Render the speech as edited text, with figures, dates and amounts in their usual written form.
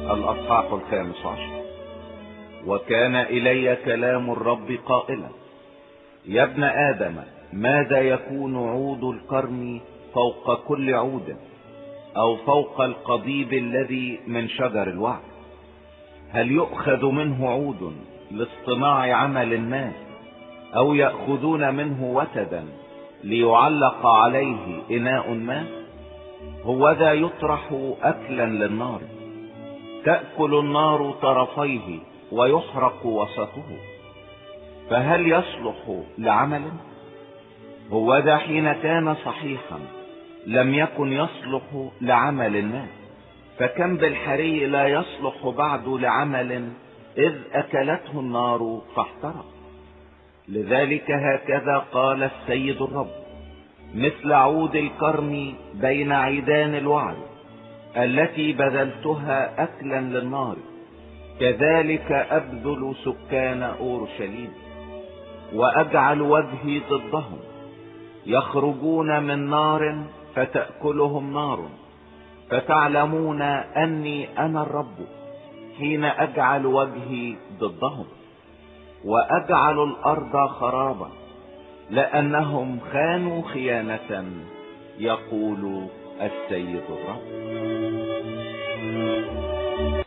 الأصحاح 15. وكان إلي كلام الرب قائلا: يا ابن آدم، ماذا يكون عود الكرم فوق كل عود، أو فوق القضيب الذي من شجر الوعد؟ هل يؤخذ منه عود لاصطناع عمل ما، أو يأخذون منه وتدا ليعلق عليه إناء ما؟ هوذا يطرح أكلا للنار، تأكل النار طرفيه ويحرق وسطه، فهل يصلح لعمل؟ هوذا حين كان صحيحا لم يكن يصلح لعمل ما، فكم بالحري لا يصلح بعد لعمل إذ أكلته النار فاحترق. لذلك هكذا قال السيد الرب: مثل عود الكرم بين عيدان الوعد التي بذلتها أكلا للنار، كذلك أبذل سكان أورشليم، وأجعل وجهي ضدهم، يخرجون من نار فتأكلهم نار، فتعلمون أني أنا الرب حين أجعل وجهي ضدهم، وأجعل الأرض خرابا لأنهم خانوا خيانة، يقول السيد الرب.